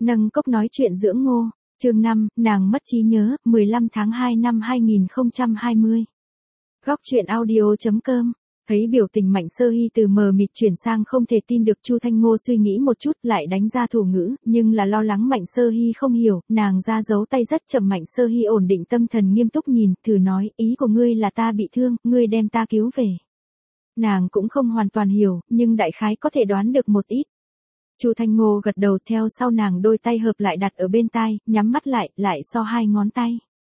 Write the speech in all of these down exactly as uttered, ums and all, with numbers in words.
Nâng cốc nói chuyện dưỡng ngô, chương năm, nàng mất trí nhớ, mười lăm tháng hai năm hai nghìn không trăm hai mươi. Góc truyện audio.com. Thấy biểu tình Mạnh Sơ Hy từ mờ mịt chuyển sang không thể tin được, Chu Thanh Ngô suy nghĩ một chút lại đánh ra thủ ngữ, nhưng là lo lắng Mạnh Sơ Hy không hiểu, nàng ra dấu tay rất chậm. Mạnh Sơ Hy ổn định tâm thần nghiêm túc nhìn, thử nói, ý của ngươi là ta bị thương, ngươi đem ta cứu về. Nàng cũng không hoàn toàn hiểu, nhưng đại khái có thể đoán được một ít. Chu Thanh Ngô gật đầu, theo sau nàng đôi tay hợp lại đặt ở bên tai, nhắm mắt lại, lại so hai ngón tay.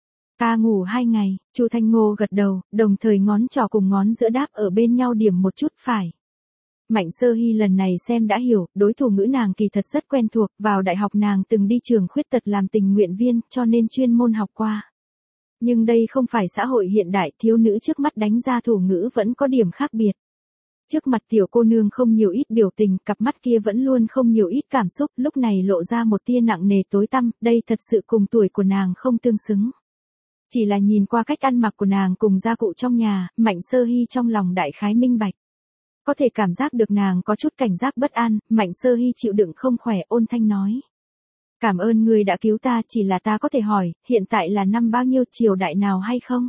Ta ngủ hai ngày, Chu Thanh Ngô gật đầu, đồng thời ngón trỏ cùng ngón giữa đáp ở bên nhau điểm một chút phải. Mạnh Sơ Hy lần này xem đã hiểu, đối thủ ngữ nàng kỳ thật rất quen thuộc, vào đại học nàng từng đi trường khuyết tật làm tình nguyện viên, cho nên chuyên môn học qua. Nhưng đây không phải xã hội hiện đại, thiếu nữ trước mắt đánh ra thủ ngữ vẫn có điểm khác biệt. Trước mặt tiểu cô nương không nhiều ít biểu tình, cặp mắt kia vẫn luôn không nhiều ít cảm xúc, lúc này lộ ra một tia nặng nề tối tăm, đây thật sự cùng tuổi của nàng không tương xứng. Chỉ là nhìn qua cách ăn mặc của nàng cùng gia cụ trong nhà, Mạnh Sơ Hy trong lòng đại khái minh bạch. Có thể cảm giác được nàng có chút cảnh giác bất an, Mạnh Sơ Hy chịu đựng không khỏe, ôn thanh nói. Cảm ơn người đã cứu ta, chỉ là ta có thể hỏi, hiện tại là năm bao nhiêu, triều đại nào hay không?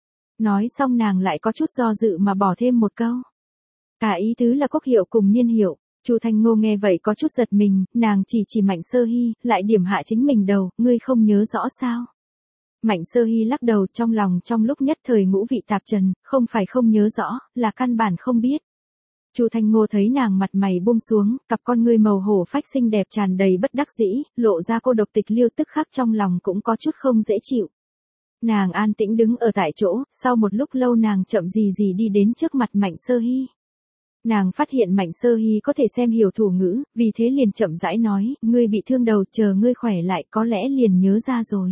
Nói xong nàng lại có chút do dự mà bỏ thêm một câu. Cả ý tứ là quốc hiệu cùng niên hiệu. Chu Thanh Ngô nghe vậy có chút giật mình, nàng chỉ chỉ Mạnh Sơ Hy, lại điểm hạ chính mình đầu, ngươi không nhớ rõ sao? Mạnh Sơ Hy lắc đầu, trong lòng trong lúc nhất thời ngũ vị tạp trần, không phải không nhớ rõ, là căn bản không biết. Chu Thanh Ngô thấy nàng mặt mày buông xuống, cặp con ngươi màu hổ phách xinh đẹp tràn đầy bất đắc dĩ, lộ ra cô độc tịch liêu, tức khắc trong lòng cũng có chút không dễ chịu. Nàng an tĩnh đứng ở tại chỗ, sau một lúc lâu nàng chậm gì gì đi đến trước mặt Mạnh Sơ Hy. Nàng phát hiện Mạnh Sơ Hy có thể xem hiểu thủ ngữ, vì thế liền chậm rãi nói, ngươi bị thương đầu, chờ ngươi khỏe lại có lẽ liền nhớ ra rồi.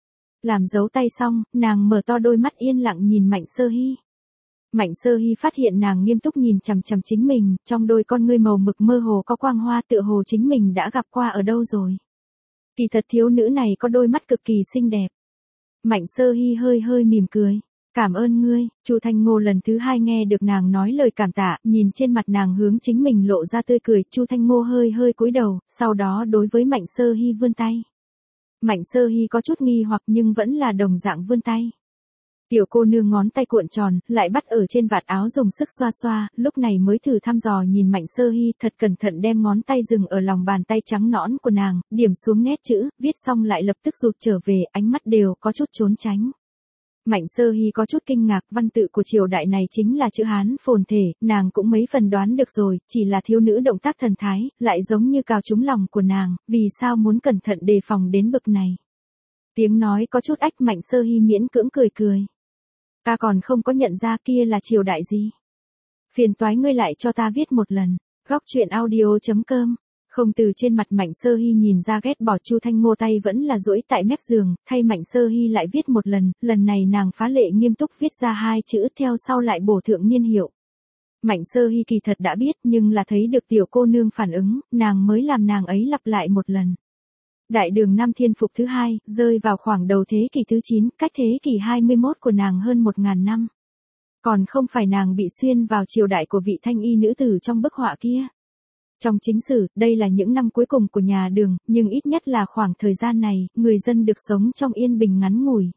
Làm dấu tay xong, nàng mở to đôi mắt yên lặng nhìn Mạnh Sơ Hy. Mạnh Sơ Hy phát hiện nàng nghiêm túc nhìn chằm chằm chính mình, trong đôi con ngươi màu mực mơ hồ có quang hoa, tựa hồ chính mình đã gặp qua ở đâu rồi. Kỳ thật thiếu nữ này có đôi mắt cực kỳ xinh đẹp. Mạnh Sơ Hy hơi hơi mỉm cười. Cảm ơn ngươi. Chu Thanh Ngô lần thứ hai nghe được nàng nói lời cảm tạ, nhìn trên mặt nàng hướng chính mình lộ ra tươi cười, Chu Thanh Ngô hơi hơi cúi đầu, sau đó đối với Mạnh Sơ Hy vươn tay. Mạnh Sơ Hy có chút nghi hoặc nhưng vẫn là đồng dạng vươn tay. Tiểu cô nương ngón tay cuộn tròn, lại bắt ở trên vạt áo dùng sức xoa xoa, lúc này mới thử thăm dò nhìn Mạnh Sơ Hy, thật cẩn thận đem ngón tay dừng ở lòng bàn tay trắng nõn của nàng, điểm xuống nét chữ, viết xong lại lập tức rụt trở về, ánh mắt đều có chút trốn tránh. Mạnh Sơ Hy có chút kinh ngạc, văn tự của triều đại này chính là chữ Hán phồn thể, nàng cũng mấy phần đoán được rồi, chỉ là thiếu nữ động tác thần thái, lại giống như cào trúng lòng của nàng, vì sao muốn cẩn thận đề phòng đến bực này. Tiếng nói có chút ách, Mạnh Sơ Hy miễn cưỡng cười cười. Ta còn không có nhận ra kia là triều đại gì. Phiền toái ngươi lại cho ta viết một lần. Góc truyện audio.com. Không từ trên mặt Mạnh Sơ Hy nhìn ra ghét bỏ, Chu Thanh Ngô tay vẫn là duỗi tại mép giường, thay Mạnh Sơ Hy lại viết một lần, lần này nàng phá lệ nghiêm túc viết ra hai chữ, theo sau lại bổ thượng niên hiệu. Mạnh Sơ Hy kỳ thật đã biết, nhưng là thấy được tiểu cô nương phản ứng, nàng mới làm nàng ấy lặp lại một lần. Đại đường năm thiên phục thứ hai, rơi vào khoảng đầu thế kỷ thứ chín, cách thế kỷ hai mươi mốt của nàng hơn một ngàn năm. Còn không phải nàng bị xuyên vào triều đại của vị thanh y nữ tử trong bức họa kia. Trong chính sử, đây là những năm cuối cùng của nhà Đường, nhưng ít nhất là khoảng thời gian này, người dân được sống trong yên bình ngắn ngủi.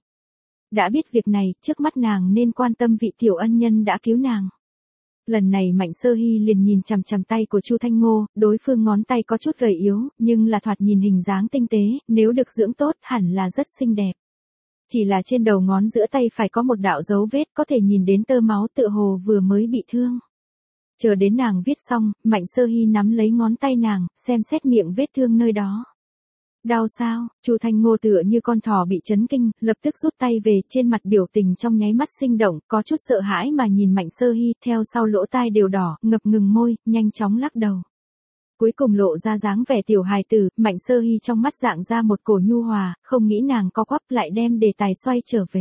Đã biết việc này, trước mắt nàng nên quan tâm vị tiểu ân nhân đã cứu nàng. Lần này Mạnh Sơ Hy liền nhìn chằm chằm tay của Chu Thanh Ngô, đối phương ngón tay có chút gầy yếu, nhưng là thoạt nhìn hình dáng tinh tế, nếu được dưỡng tốt hẳn là rất xinh đẹp. Chỉ là trên đầu ngón giữa tay phải có một đạo dấu vết, có thể nhìn đến tơ máu, tựa hồ vừa mới bị thương. Chờ đến nàng viết xong, Mạnh Sơ Hy nắm lấy ngón tay nàng, xem xét miệng vết thương nơi đó. Đau sao? Chu Thanh Ngô tựa như con thỏ bị chấn kinh, lập tức rút tay về, trên mặt biểu tình trong nháy mắt sinh động, có chút sợ hãi mà nhìn Mạnh Sơ Hy, theo sau lỗ tai đều đỏ, ngập ngừng môi, nhanh chóng lắc đầu. Cuối cùng lộ ra dáng vẻ tiểu hài tử, Mạnh Sơ Hy trong mắt dạng ra một cổ nhu hòa, không nghĩ nàng co quắp lại đem đề tài xoay trở về.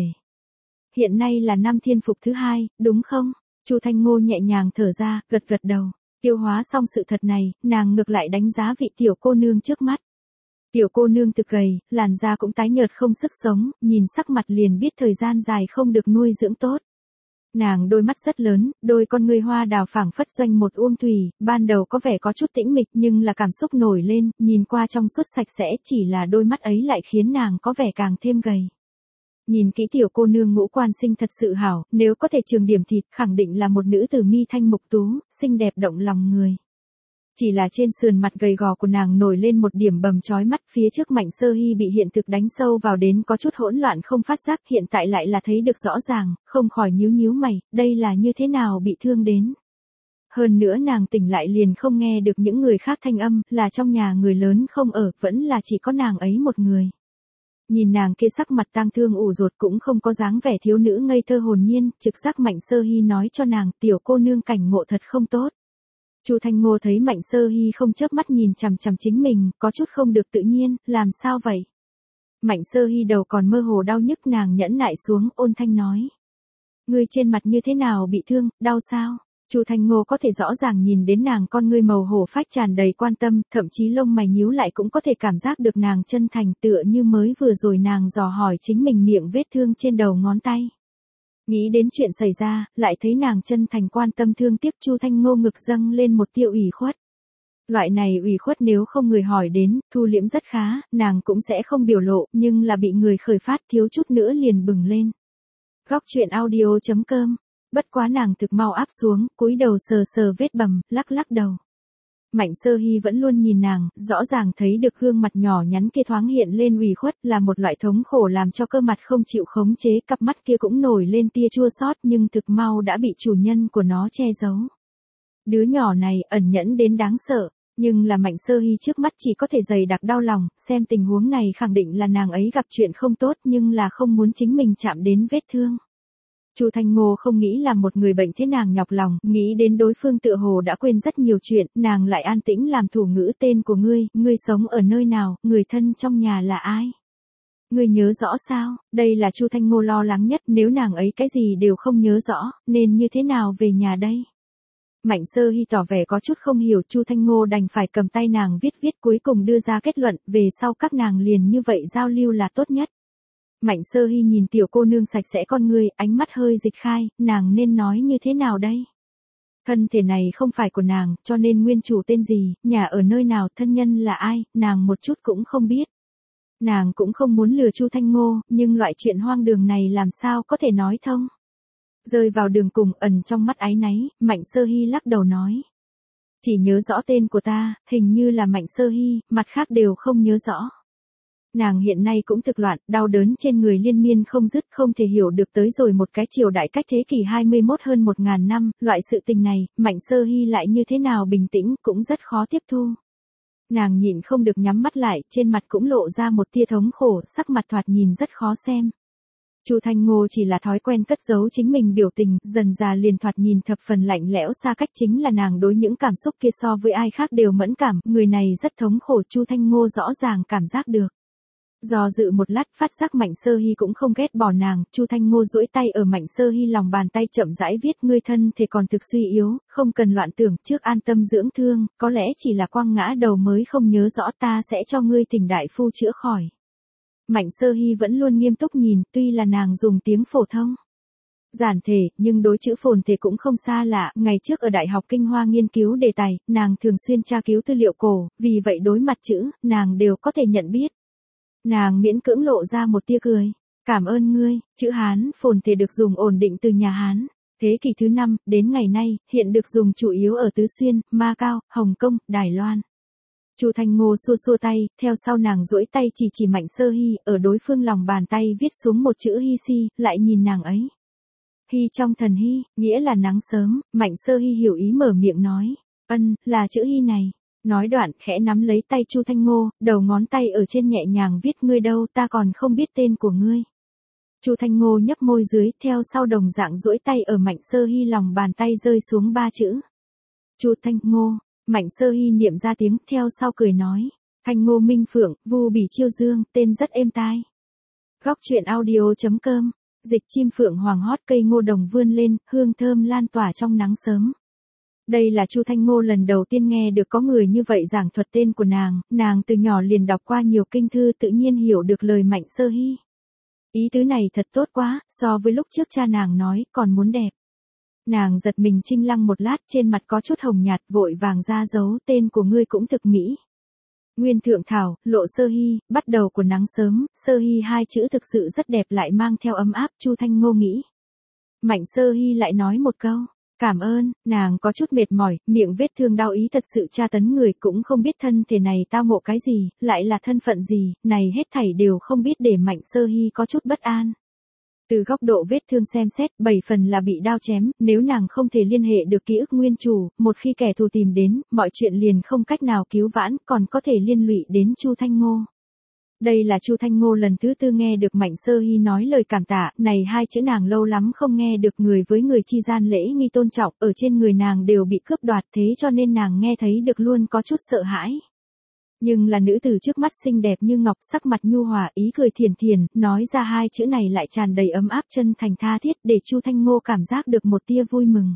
Hiện nay là năm thiên phục thứ hai, đúng không? Chu Thanh Ngô nhẹ nhàng thở ra, gật gật đầu. Tiêu hóa xong sự thật này, nàng ngược lại đánh giá vị tiểu cô nương trước mắt. Tiểu cô nương thực gầy, làn da cũng tái nhợt không sức sống, nhìn sắc mặt liền biết thời gian dài không được nuôi dưỡng tốt. Nàng đôi mắt rất lớn, đôi con ngươi hoa đào phảng phất doanh một uông thủy, ban đầu có vẻ có chút tĩnh mịch nhưng là cảm xúc nổi lên, nhìn qua trong suốt sạch sẽ, chỉ là đôi mắt ấy lại khiến nàng có vẻ càng thêm gầy. Nhìn kỹ tiểu cô nương ngũ quan sinh thật sự hảo, nếu có thể trường điểm thịt, khẳng định là một nữ tử mi thanh mục tú, xinh đẹp động lòng người. Chỉ là trên sườn mặt gầy gò của nàng nổi lên một điểm bầm chói mắt, phía trước Mạnh Sơ Hy bị hiện thực đánh sâu vào đến có chút hỗn loạn không phát giác, hiện tại lại là thấy được rõ ràng, không khỏi nhíu nhíu mày, đây là như thế nào bị thương đến. Hơn nữa nàng tỉnh lại liền không nghe được những người khác thanh âm, là trong nhà người lớn không ở, vẫn là chỉ có nàng ấy một người. Nhìn nàng kia sắc mặt tang thương ủ rột cũng không có dáng vẻ thiếu nữ ngây thơ hồn nhiên, trực giác Mạnh Sơ Hy nói cho nàng, tiểu cô nương cảnh ngộ thật không tốt. Chu Thanh Ngô thấy Mạnh Sơ Hy không chớp mắt nhìn chằm chằm chính mình, có chút không được tự nhiên, làm sao vậy? Mạnh Sơ Hy đầu còn mơ hồ đau nhức, nàng nhẫn nại xuống, ôn thanh nói. Ngươi trên mặt như thế nào bị thương, đau sao? Chu Thanh Ngô có thể rõ ràng nhìn đến nàng con ngươi màu hổ phách tràn đầy quan tâm, thậm chí lông mày nhíu lại cũng có thể cảm giác được nàng chân thành, tựa như mới vừa rồi nàng dò hỏi chính mình miệng vết thương trên đầu ngón tay. Nghĩ đến chuyện xảy ra, lại thấy nàng chân thành quan tâm thương tiếc, Chu Thanh Ngô ngực dâng lên một tia ủy khuất. Loại này ủy khuất nếu không người hỏi đến, thu liễm rất khá, nàng cũng sẽ không biểu lộ, nhưng là bị người khởi phát thiếu chút nữa liền bừng lên. Góc truyện audio chấm com. Bất quá nàng thực mau áp xuống, cúi đầu sờ sờ vết bầm, lắc lắc đầu. Mạnh Sơ Hy vẫn luôn nhìn nàng, rõ ràng thấy được gương mặt nhỏ nhắn kia thoáng hiện lên ủy khuất, là một loại thống khổ làm cho cơ mặt không chịu khống chế, cặp mắt kia cũng nổi lên tia chua xót nhưng thực mau đã bị chủ nhân của nó che giấu. Đứa nhỏ này ẩn nhẫn đến đáng sợ, nhưng là Mạnh Sơ Hy trước mắt chỉ có thể dày đặc đau lòng, xem tình huống này khẳng định là nàng ấy gặp chuyện không tốt nhưng là không muốn chính mình chạm đến vết thương. Chu Thanh Ngô không nghĩ là một người bệnh thế nàng nhọc lòng, nghĩ đến đối phương tựa hồ đã quên rất nhiều chuyện, nàng lại an tĩnh làm thủ ngữ, tên của ngươi, ngươi sống ở nơi nào, người thân trong nhà là ai? Ngươi nhớ rõ sao? Đây là Chu Thanh Ngô lo lắng nhất, nếu nàng ấy cái gì đều không nhớ rõ, nên như thế nào về nhà đây? Mạnh Sơ Hy tỏ vẻ có chút không hiểu, Chu Thanh Ngô đành phải cầm tay nàng viết viết, cuối cùng đưa ra kết luận, về sau các nàng liền như vậy giao lưu là tốt nhất. Mạnh Sơ Hy nhìn tiểu cô nương sạch sẽ con ngươi, ánh mắt hơi dịch khai, nàng nên nói như thế nào đây? Thân thể này không phải của nàng, cho nên nguyên chủ tên gì, nhà ở nơi nào, thân nhân là ai, nàng một chút cũng không biết. Nàng cũng không muốn lừa Chu Thanh Ngô, nhưng loại chuyện hoang đường này làm sao có thể nói thông. Rơi vào đường cùng, ẩn trong mắt áy náy, Mạnh Sơ Hy lắc đầu nói. Chỉ nhớ rõ tên của ta, hình như là Mạnh Sơ Hy, mặt khác đều không nhớ rõ. Nàng hiện nay cũng thực loạn, đau đớn trên người liên miên không dứt, không thể hiểu được tới rồi một cái triều đại cách thế kỷ hai mươi mốt hơn một ngàn năm, loại sự tình này, Mạnh Sơ Hy lại như thế nào bình tĩnh cũng rất khó tiếp thu. Nàng nhịn không được nhắm mắt lại, trên mặt cũng lộ ra một tia thống khổ, sắc mặt thoạt nhìn rất khó xem. Chu Thanh Ngô chỉ là thói quen cất giấu chính mình biểu tình, dần dà liền thoạt nhìn thập phần lạnh lẽo xa cách, chính là nàng đối những cảm xúc kia so với ai khác đều mẫn cảm, người này rất thống khổ, Chu Thanh Ngô rõ ràng cảm giác được. Do dự một lát, phát giác Mạnh Sơ Hy cũng không ghét bỏ nàng, Chu Thanh Ngô duỗi tay ở Mạnh Sơ Hy lòng bàn tay chậm rãi viết, ngươi thân thể còn thực suy yếu, không cần loạn tưởng, trước an tâm dưỡng thương, có lẽ chỉ là quăng ngã đầu mới không nhớ rõ, ta sẽ cho ngươi thỉnh đại phu chữa khỏi. Mạnh Sơ Hy vẫn luôn nghiêm túc nhìn, tuy là nàng dùng tiếng phổ thông giản thể, nhưng đối chữ phồn thể cũng không xa lạ, ngày trước ở Đại học Kinh Hoa nghiên cứu đề tài, nàng thường xuyên tra cứu tư liệu cổ, vì vậy đối mặt chữ, nàng đều có thể nhận biết. Nàng miễn cưỡng lộ ra một tia cười. Cảm ơn ngươi, chữ Hán phồn thể được dùng ổn định từ nhà Hán. Thế kỷ thứ năm, đến ngày nay, hiện được dùng chủ yếu ở Tứ Xuyên, Macau, Hồng Kông, Đài Loan. Chu Thanh Ngô xua xua tay, theo sau nàng duỗi tay chỉ chỉ Mạnh Sơ Hy, ở đối phương lòng bàn tay viết xuống một chữ Hy Si, lại nhìn nàng ấy. Hy trong thần Hy, nghĩa là nắng sớm, Mạnh Sơ Hy hiểu ý mở miệng nói. Ân, là chữ Hy này. Nói đoạn, khẽ nắm lấy tay Chu Thanh Ngô, đầu ngón tay ở trên nhẹ nhàng viết, ngươi đâu, ta còn không biết tên của ngươi. Chu Thanh Ngô nhấp môi dưới, theo sau đồng dạng duỗi tay ở Mạnh Sơ Hy lòng bàn tay rơi xuống ba chữ. Chu Thanh Ngô, Mạnh Sơ Hy niệm ra tiếng, theo sau cười nói. Thanh Ngô Minh Phượng, Vu Bỉ Chiêu Dương, tên rất êm tai. Góc truyện audio chấm com, dịch chim phượng hoàng hót, cây ngô đồng vươn lên, hương thơm lan tỏa trong nắng sớm. Đây là Chu Thanh Ngô lần đầu tiên nghe được có người như vậy giảng thuật tên của nàng, nàng từ nhỏ liền đọc qua nhiều kinh thư tự nhiên hiểu được lời Mạnh Sơ Hy. Ý tứ này thật tốt quá, so với lúc trước cha nàng nói, còn muốn đẹp. Nàng giật mình chinh lăng một lát, trên mặt có chút hồng nhạt, vội vàng ra dấu, tên của ngươi cũng thực mỹ. Nguyên thượng thảo, lộ sơ hy, bắt đầu của nắng sớm, sơ hy hai chữ thực sự rất đẹp lại mang theo ấm áp, Chu Thanh Ngô nghĩ. Mạnh sơ hy lại nói một câu, cảm ơn, nàng có chút mệt mỏi, miệng vết thương đau ý thật sự tra tấn người, cũng không biết thân thể này tao ngộ cái gì, lại là thân phận gì, này hết thảy đều không biết, để Mạnh sơ hy có chút bất an. Từ góc độ vết thương xem xét, bảy phần là bị đao chém, nếu nàng không thể liên hệ được ký ức nguyên chủ, một khi kẻ thù tìm đến, mọi chuyện liền không cách nào cứu vãn, còn có thể liên lụy đến Chu Thanh Ngô. Đây là Chu Thanh Ngô lần thứ tư nghe được Mạnh sơ hy nói lời cảm tạ, này hai chữ nàng lâu lắm không nghe được, người với người chi gian lễ nghi tôn trọng, ở trên người nàng đều bị cướp đoạt, thế cho nên nàng nghe thấy được luôn có chút sợ hãi. Nhưng là nữ tử trước mắt xinh đẹp như ngọc, sắc mặt nhu hòa, ý cười thiền thiền, nói ra hai chữ này lại tràn đầy ấm áp chân thành tha thiết, để Chu Thanh Ngô cảm giác được một tia vui mừng.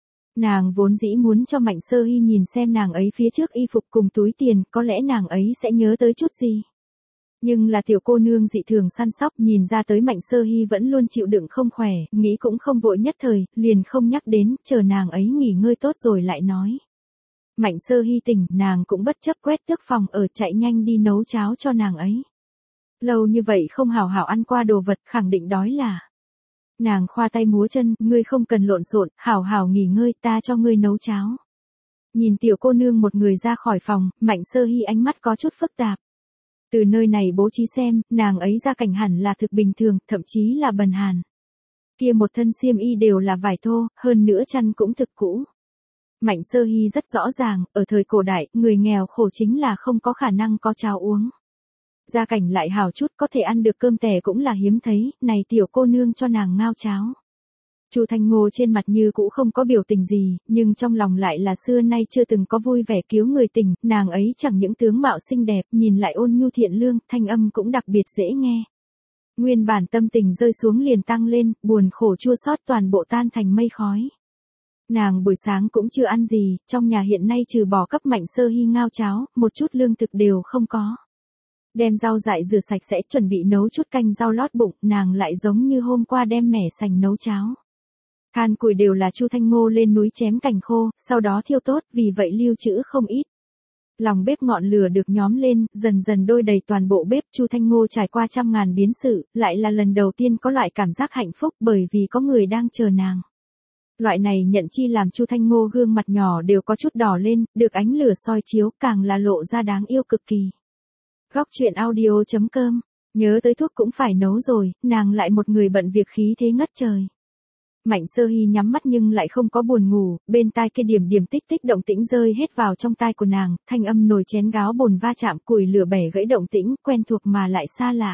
Nàng vốn dĩ muốn cho Mạnh sơ hy nhìn xem nàng ấy phía trước y phục cùng túi tiền, có lẽ nàng ấy sẽ nhớ tới chút gì. Nhưng là tiểu cô nương dị thường săn sóc, nhìn ra tới Mạnh sơ hy vẫn luôn chịu đựng không khỏe, nghĩ cũng không vội nhất thời, liền không nhắc đến, chờ nàng ấy nghỉ ngơi tốt rồi lại nói. Mạnh sơ hy tỉnh, nàng cũng bất chấp quét tước phòng ở, chạy nhanh đi nấu cháo cho nàng ấy. Lâu như vậy không hảo hảo ăn qua đồ vật, khẳng định đói là. Nàng khoa tay múa chân, ngươi không cần lộn xộn, hảo hảo nghỉ ngơi, ta cho ngươi nấu cháo. Nhìn tiểu cô nương một người ra khỏi phòng, Mạnh sơ hy ánh mắt có chút phức tạp. Từ nơi này bố trí xem, nàng ấy ra cảnh hẳn là thực bình thường, thậm chí là bần hàn. Kia một thân xiêm y đều là vải thô, hơn nữa chăn cũng thực cũ. Mạnh sơ hy rất rõ ràng, ở thời cổ đại, người nghèo khổ chính là không có khả năng có cháo uống. Gia cảnh lại hảo chút, có thể ăn được cơm tẻ cũng là hiếm thấy, này tiểu cô nương cho nàng ngao cháo. Chu Thanh Ngô trên mặt như cũ không có biểu tình gì, nhưng trong lòng lại là xưa nay chưa từng có vui vẻ cứu người tình, nàng ấy chẳng những tướng mạo xinh đẹp, nhìn lại ôn nhu thiện lương, thanh âm cũng đặc biệt dễ nghe. Nguyên bản tâm tình rơi xuống liền tăng lên, buồn khổ chua xót toàn bộ tan thành mây khói. Nàng buổi sáng cũng chưa ăn gì, trong nhà hiện nay trừ bỏ cấp Mạnh sơ hy ngao cháo, một chút lương thực đều không có. Đem rau dại rửa sạch sẽ, chuẩn bị nấu chút canh rau lót bụng, nàng lại giống như hôm qua đem mẻ sành nấu cháo. Than củi đều là Chu Thanh Ngô lên núi chém cành khô, sau đó thiêu tốt, vì vậy lưu trữ không ít. Lòng bếp ngọn lửa được nhóm lên, dần dần đôi đầy toàn bộ bếp. Chu Thanh Ngô trải qua trăm ngàn biến sự, lại là lần đầu tiên có loại cảm giác hạnh phúc, bởi vì có người đang chờ nàng. Loại này nhận chi làm Chu Thanh Ngô gương mặt nhỏ đều có chút đỏ lên, được ánh lửa soi chiếu, càng là lộ ra đáng yêu cực kỳ. Góc truyện audio chấm com, nhớ tới thuốc cũng phải nấu rồi, nàng lại một người bận việc khí thế ngất trời. Mạnh sơ hy nhắm mắt nhưng lại không có buồn ngủ, bên tai kia điểm điểm tích tích động tĩnh rơi hết vào trong tai của nàng, thanh âm nồi chén gáo bồn va chạm, củi lửa bẻ gãy động tĩnh, quen thuộc mà lại xa lạ.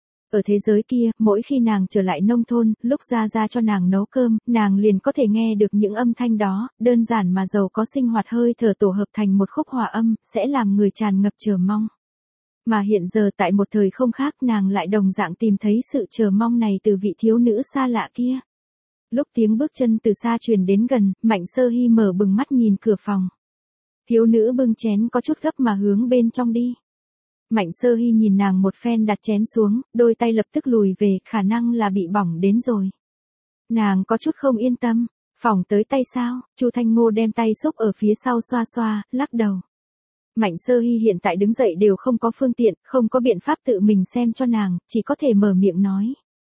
Ở thế giới kia, mỗi khi nàng trở lại nông thôn, lúc ra ra cho nàng nấu cơm, nàng liền có thể nghe được những âm thanh đó, đơn giản mà giàu có sinh hoạt hơi thở tổ hợp thành một khúc hòa âm, sẽ làm người tràn ngập chờ mong. Mà hiện giờ tại một thời không khác, nàng lại đồng dạng tìm thấy sự chờ mong này từ vị thiếu nữ xa lạ kia. Lúc tiếng bước chân từ xa truyền đến gần, Mạnh sơ hy mở bừng mắt nhìn cửa phòng. Thiếu nữ bưng chén có chút gấp mà hướng bên trong đi. Mạnh sơ hy nhìn nàng một phen đặt chén xuống, đôi tay lập tức lùi về, khả năng là bị bỏng đến rồi. Nàng có chút không yên tâm, phỏng tới tay sao? Chu Thanh Ngô đem tay xúc ở phía sau xoa xoa, lắc đầu. Mạnh sơ hy hiện tại đứng dậy đều không có phương tiện, không có biện pháp tự mình xem cho nàng, chỉ có thể mở miệng nói.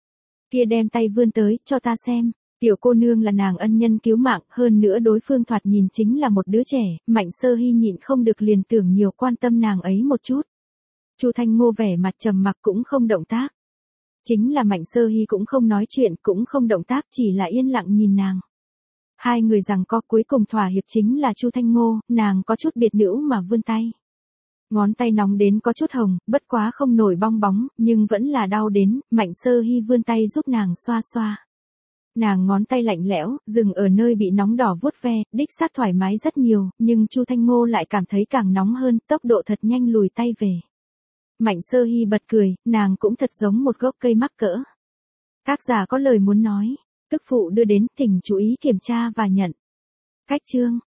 Kia đem tay vươn tới, cho ta xem. Tiểu cô nương là nàng ân nhân cứu mạng, hơn nữa đối phương thoạt nhìn chính là một đứa trẻ, Mạnh sơ hy nhịn không được liền tưởng nhiều quan tâm nàng ấy một chút. Chu Thanh Ngô vẻ mặt trầm mặc cũng không động tác. Chính là Mạnh sơ hy cũng không nói chuyện, cũng không động tác, chỉ là yên lặng nhìn nàng. Hai người rằng co, cuối cùng thỏa hiệp chính là Chu Thanh Ngô, nàng có chút biệt nữ mà vươn tay. Ngón tay nóng đến có chút hồng, bất quá không nổi bong bóng, nhưng vẫn là đau đến, Mạnh sơ hy vươn tay giúp nàng xoa xoa. Nàng ngón tay lạnh lẽo, dừng ở nơi bị nóng đỏ vuốt ve, đích xác thoải mái rất nhiều, nhưng Chu Thanh Ngô lại cảm thấy càng nóng hơn, tốc độ thật nhanh lùi tay về. Mạnh sơ hy bật cười, nàng cũng thật giống một gốc cây mắc cỡ. Tác giả có lời muốn nói, tức phụ đưa đến, thỉnh chú ý kiểm tra và nhận. Cách chương.